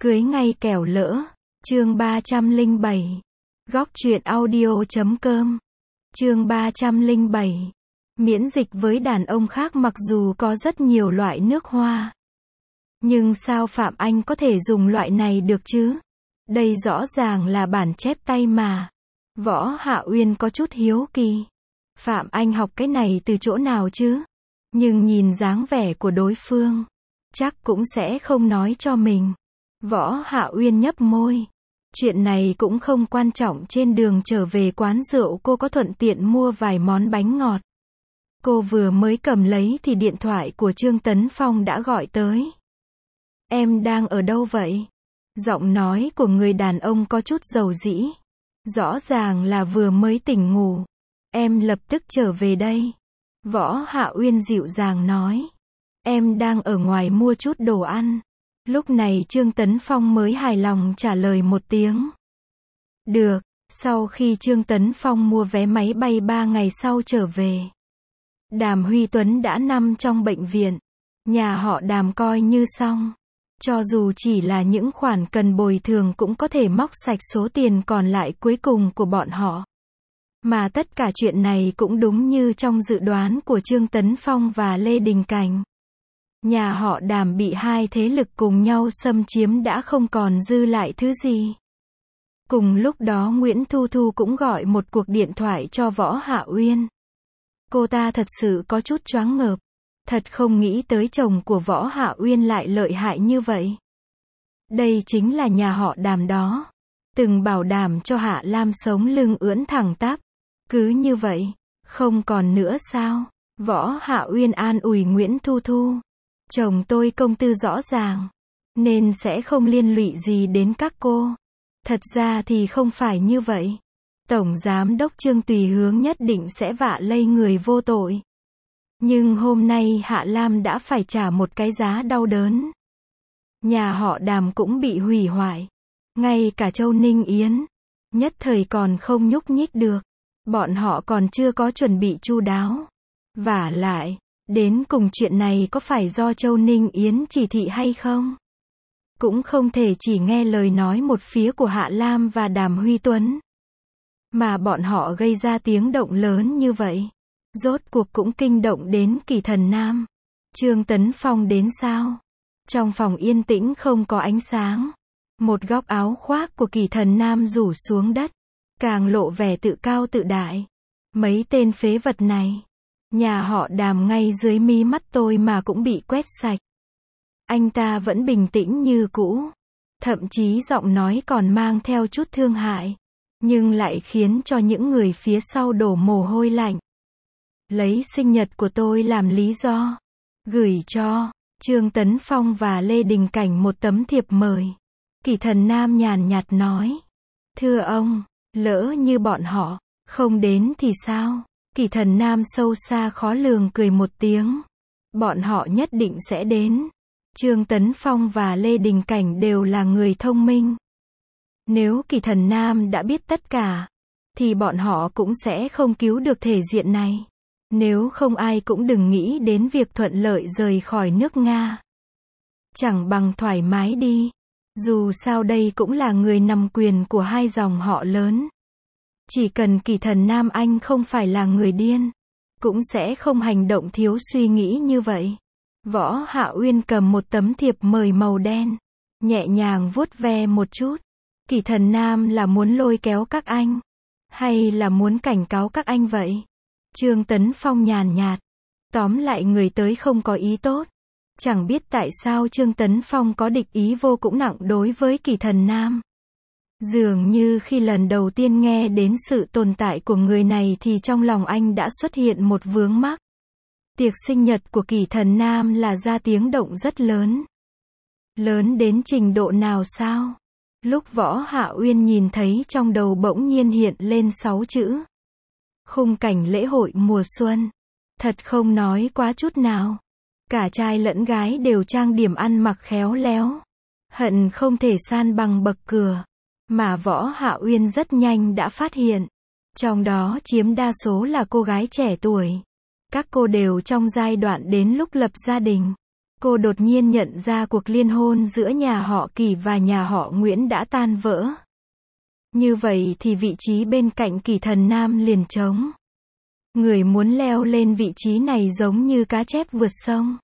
Cưới ngay kẻo lỡ. Chương 307. Góc truyện audio.com. Chương 307. Miễn dịch với đàn ông khác. Mặc dù có rất nhiều loại nước hoa, nhưng sao Phạm Anh có thể dùng loại này được chứ? Đây rõ ràng là bản chép tay mà. Võ Hạ Uyên có chút hiếu kỳ. Phạm Anh học cái này từ chỗ nào chứ? Nhưng nhìn dáng vẻ của đối phương, chắc cũng sẽ không nói cho mình. Võ Hạ Uyên nhấp môi. Chuyện này cũng không quan trọng. Trên đường trở về quán rượu cô có thuận tiện mua vài món bánh ngọt. Cô vừa mới cầm lấy thì điện thoại của Trương Tấn Phong đã gọi tới. Em đang ở đâu vậy? Giọng nói của người đàn ông có chút dầu dĩ. Rõ ràng là vừa mới tỉnh ngủ. Em lập tức trở về đây. Võ Hạ Uyên dịu dàng nói. Em đang ở ngoài mua chút đồ ăn. Lúc này Trương Tấn Phong mới hài lòng trả lời một tiếng. Được. Sau khi Trương Tấn Phong mua vé máy bay 3 ngày sau trở về, Đàm Huy Tuấn đã nằm trong bệnh viện. Nhà họ Đàm coi như xong. Cho dù chỉ là những khoản cần bồi thường cũng có thể móc sạch số tiền còn lại cuối cùng của bọn họ. Mà tất cả chuyện này cũng đúng như trong dự đoán của Trương Tấn Phong và Lê Đình Cảnh. Nhà họ Đàm bị hai thế lực cùng nhau xâm chiếm đã không còn dư lại thứ gì. Cùng lúc đó Nguyễn Thu Thu cũng gọi một cuộc điện thoại cho Võ Hạ Uyên. Cô ta thật sự có chút choáng ngợp. Thật không nghĩ tới chồng của Võ Hạ Uyên lại lợi hại như vậy. Đây chính là nhà họ Đàm đó. Từng bảo đảm cho Hạ Lam sống lưng ưỡn thẳng tắp. Cứ như vậy, không còn nữa sao? Võ Hạ Uyên an ủi Nguyễn Thu Thu. Chồng tôi công tư rõ ràng, nên sẽ không liên lụy gì đến các cô. Thật ra thì không phải như vậy. Tổng Giám đốc Trương Tùy Hướng nhất định sẽ vạ lây người vô tội. Nhưng hôm nay Hạ Lam đã phải trả một cái giá đau đớn. Nhà họ Đàm cũng bị hủy hoại. Ngay cả Châu Ninh Yến, nhất thời còn không nhúc nhích được. Bọn họ còn chưa có chuẩn bị chu đáo. Vả lại, đến cùng chuyện này có phải do Châu Ninh Yến chỉ thị hay không? Cũng không thể chỉ nghe lời nói một phía của Hạ Lam và Đàm Huy Tuấn, mà bọn họ gây ra tiếng động lớn như vậy. Rốt cuộc cũng kinh động đến Kỳ Thần Nam. Trương Tấn Phong đến sao? Trong phòng yên tĩnh không có ánh sáng. Một góc áo khoác của Kỳ Thần Nam rủ xuống đất, càng lộ vẻ tự cao tự đại. Mấy tên phế vật này, nhà họ Đàm ngay dưới mí mắt tôi mà cũng bị quét sạch. Anh ta vẫn bình tĩnh như cũ. Thậm chí giọng nói còn mang theo chút thương hại. Nhưng lại khiến cho những người phía sau đổ mồ hôi lạnh. Lấy sinh nhật của tôi làm lý do, gửi cho Trương Tấn Phong và Lê Đình Cảnh một tấm thiệp mời. Kỳ Thần Nam nhàn nhạt nói. Thưa ông, lỡ như bọn họ không đến thì sao? Kỳ Thần Nam sâu xa khó lường cười một tiếng. Bọn họ nhất định sẽ đến. Trương Tấn Phong và Lê Đình Cảnh đều là người thông minh. Nếu Kỳ Thần Nam đã biết tất cả, thì bọn họ cũng sẽ không cứu được thể diện này. Nếu không ai cũng đừng nghĩ đến việc thuận lợi rời khỏi nước Nga. Chẳng bằng thoải mái đi. Dù sao đây cũng là người nắm quyền của hai dòng họ lớn. Chỉ cần Kỳ Thần Nam anh không phải là người điên, cũng sẽ không hành động thiếu suy nghĩ như vậy. Võ Hạ Uyên cầm một tấm thiệp mời màu đen, nhẹ nhàng vuốt ve một chút. Kỳ Thần Nam là muốn lôi kéo các anh, hay là muốn cảnh cáo các anh vậy? Trương Tấn Phong nhàn nhạt. Tóm lại người tới không có ý tốt. Chẳng biết tại sao Trương Tấn Phong có địch ý vô cùng nặng đối với Kỳ Thần Nam. Dường như khi lần đầu tiên nghe đến sự tồn tại của người này thì trong lòng anh đã xuất hiện một vướng mắc. Tiệc sinh nhật của Kỳ Thần Nam là ra tiếng động rất lớn. Lớn đến trình độ nào sao? Lúc Võ Hạ Uyên nhìn thấy trong đầu bỗng nhiên hiện lên 6 chữ. Khung cảnh lễ hội mùa xuân. Thật không nói quá chút nào. Cả trai lẫn gái đều trang điểm ăn mặc khéo léo. Hận không thể san bằng bậc cửa. Mà Võ Hạ Uyên rất nhanh đã phát hiện. Trong đó chiếm đa số là cô gái trẻ tuổi. Các cô đều trong giai đoạn đến lúc lập gia đình. Cô đột nhiên nhận ra cuộc liên hôn giữa nhà họ Kỳ và nhà họ Nguyễn đã tan vỡ. Như vậy thì vị trí bên cạnh Kỳ Thần Nam liền trống. Người muốn leo lên vị trí này giống như cá chép vượt sông.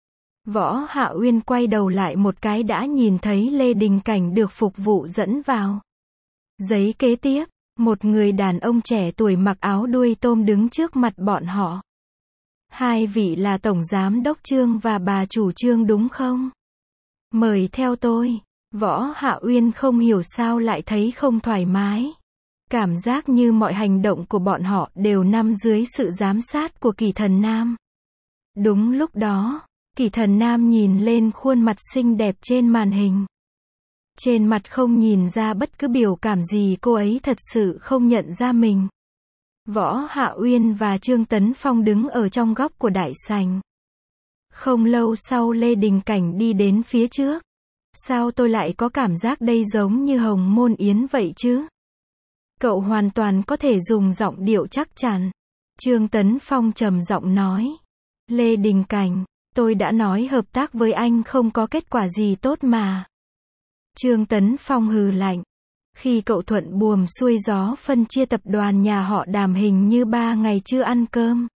Võ Hạ Uyên quay đầu lại một cái đã nhìn thấy Lê Đình Cảnh được phục vụ dẫn vào. Giấy kế tiếp, một người đàn ông trẻ tuổi mặc áo đuôi tôm đứng trước mặt bọn họ. Hai vị là Tổng Giám đốc Trương và bà chủ Trương đúng không? Mời theo tôi. Võ Hạ Uyên không hiểu sao lại thấy không thoải mái. Cảm giác như mọi hành động của bọn họ đều nằm dưới sự giám sát của Kỳ Thần Nam. Đúng lúc đó, Kỳ Thần Nam nhìn lên khuôn mặt xinh đẹp trên màn hình. Trên mặt không nhìn ra bất cứ biểu cảm gì, cô ấy thật sự không nhận ra mình. Võ Hạ Uyên và Trương Tấn Phong đứng ở trong góc của đại sảnh. Không lâu sau Lê Đình Cảnh đi đến phía trước. Sao tôi lại có cảm giác đây giống như Hồng Môn Yến vậy chứ? Cậu hoàn toàn có thể dùng giọng điệu chắc chắn. Trương Tấn Phong trầm giọng nói. Lê Đình Cảnh, tôi đã nói hợp tác với anh không có kết quả gì tốt mà. Trương Tấn Phong hừ lạnh. Khi cậu thuận buồm xuôi gió phân chia tập đoàn nhà họ Đàm hình như 3 ngày chưa ăn cơm.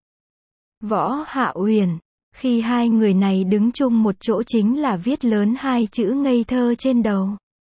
Võ Hạ Uyên. Khi hai người này đứng chung một chỗ chính là viết lớn hai chữ ngây thơ trên đầu.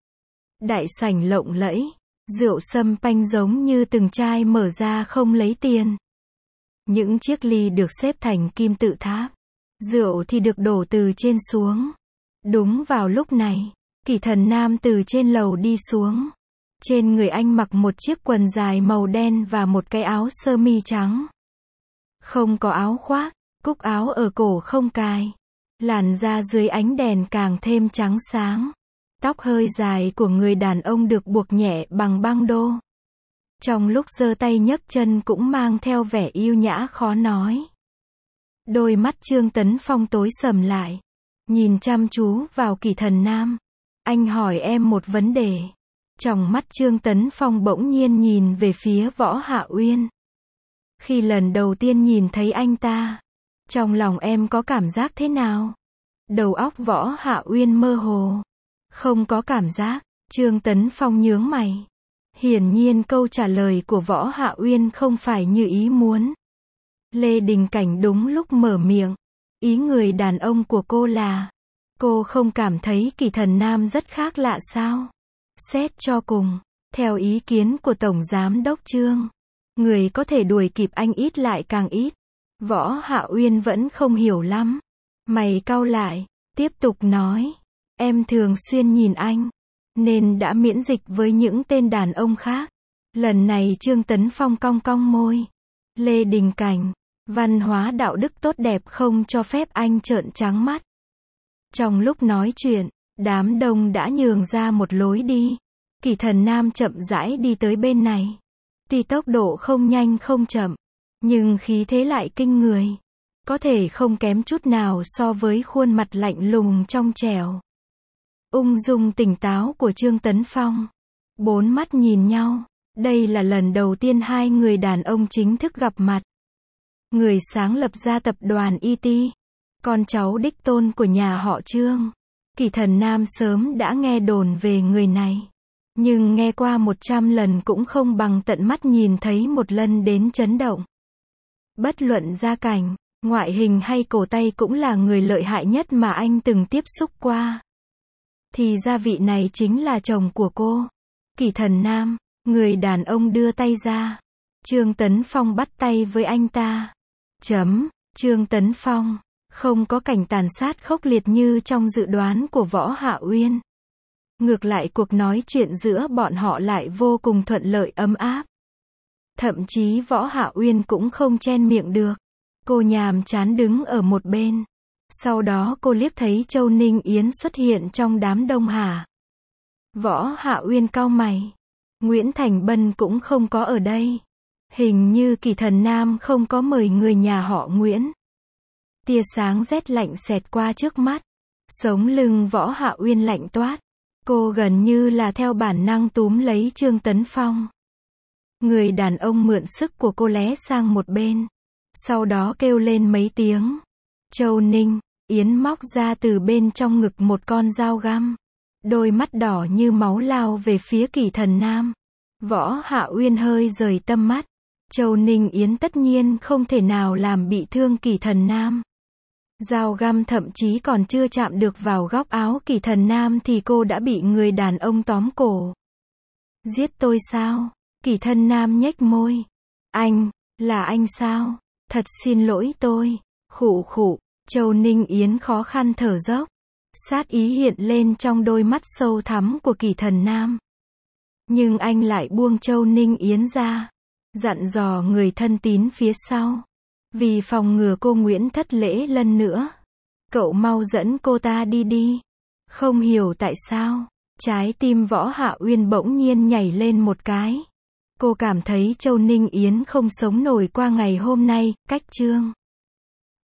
Đại sảnh lộng lẫy. Rượu sâm panh giống như từng chai mở ra không lấy tiền. Những chiếc ly được xếp thành kim tự tháp. Rượu thì được đổ từ trên xuống. Đúng vào lúc này, Kỳ Thần Nam từ trên lầu đi xuống. Trên người anh mặc một chiếc quần dài màu đen và một cái áo sơ mi trắng. Không có áo khoác, cúc áo ở cổ không cài. Làn da dưới ánh đèn càng thêm trắng sáng. Tóc hơi dài của người đàn ông được buộc nhẹ bằng băng đô. Trong lúc giơ tay nhấc chân cũng mang theo vẻ yêu nhã khó nói. Đôi mắt Trương Tấn Phong tối sầm lại. Nhìn chăm chú vào Kỳ Thần Nam. Anh hỏi em một vấn đề. Trong mắt Trương Tấn Phong bỗng nhiên nhìn về phía Võ Hạ Uyên. Khi lần đầu tiên nhìn thấy anh ta, trong lòng em có cảm giác thế nào? Đầu óc Võ Hạ Uyên mơ hồ. Không có cảm giác. Trương Tấn Phong nhướng mày. Hiển nhiên câu trả lời của Võ Hạ Uyên không phải như ý muốn. Lê Đình Cảnh đúng lúc mở miệng. Ý người đàn ông của cô là, cô không cảm thấy Kỳ Thần Nam rất khác lạ sao? Xét cho cùng, theo ý kiến của Tổng Giám đốc Trương, người có thể đuổi kịp anh ít lại càng ít. Võ Hạ Uyên vẫn không hiểu lắm. Mày cau lại, tiếp tục nói. Em thường xuyên nhìn anh, nên đã miễn dịch với những tên đàn ông khác. Lần này Trương Tấn Phong cong cong môi. Lê Đình Cảnh, văn hóa đạo đức tốt đẹp không cho phép anh trợn trắng mắt. Trong lúc nói chuyện, đám đông đã nhường ra một lối đi. Kỳ Thần Nam chậm rãi đi tới bên này. Tuy tốc độ không nhanh không chậm, nhưng khí thế lại kinh người. Có thể không kém chút nào so với khuôn mặt lạnh lùng trong trẻo, ung dung tỉnh táo của Trương Tấn Phong. Bốn mắt nhìn nhau. Đây là lần đầu tiên hai người đàn ông chính thức gặp mặt. Người sáng lập ra tập đoàn ET, con cháu đích tôn của nhà họ Trương. Kỳ Thần Nam sớm đã nghe đồn về người này, nhưng nghe qua 100 lần cũng không bằng tận mắt nhìn thấy một lần đến chấn động. Bất luận gia cảnh, ngoại hình hay cổ tay cũng là người lợi hại nhất mà anh từng tiếp xúc qua. Thì ra vị này chính là chồng của cô. Kỳ Thần Nam, người đàn ông đưa tay ra. Trương Tấn Phong bắt tay với anh ta. Trương Tấn Phong, không có cảnh tàn sát khốc liệt như trong dự đoán của Võ Hạ Uyên. Ngược lại cuộc nói chuyện giữa bọn họ lại vô cùng thuận lợi ấm áp. Thậm chí Võ Hạ Uyên cũng không chen miệng được. Cô nhàm chán đứng ở một bên. Sau đó cô liếc thấy Châu Ninh Yến xuất hiện trong đám đông hả? Võ Hạ Uyên cau mày. Nguyễn Thành Bân cũng không có ở đây. Hình như Kỳ Thần Nam không có mời người nhà họ Nguyễn. Tia sáng rét lạnh xẹt qua trước mắt. Sống lưng Võ Hạ Uyên lạnh toát. Cô gần như là theo bản năng túm lấy Trương Tấn Phong. Người đàn ông mượn sức của cô lé sang một bên. Sau đó kêu lên mấy tiếng. Châu Ninh, Yến móc ra từ bên trong ngực một con dao găm. Đôi mắt đỏ như máu lao về phía Kỷ Thần Nam. Võ Hạ Uyên hơi rời tâm mắt. Châu Ninh Yến tất nhiên không thể nào làm bị thương Kỷ Thần Nam. Dao găm thậm chí còn chưa chạm được vào góc áo Kỷ Thần Nam thì cô đã bị người đàn ông tóm cổ. Giết tôi sao? Kỷ Thần Nam nhếch môi. Anh, là anh sao? Thật xin lỗi tôi. Khụ khụ, Châu Ninh Yến khó khăn thở dốc. Sát ý hiện lên trong đôi mắt sâu thẳm của Kỷ Thần Nam. Nhưng anh lại buông Châu Ninh Yến ra. Dặn dò người thân tín phía sau. Vì phòng ngừa cô Nguyễn thất lễ lần nữa. Cậu mau dẫn cô ta đi đi. Không hiểu tại sao. Trái tim Võ Hạ Uyên bỗng nhiên nhảy lên một cái. Cô cảm thấy Châu Ninh Yến không sống nổi qua ngày hôm nay, cách chương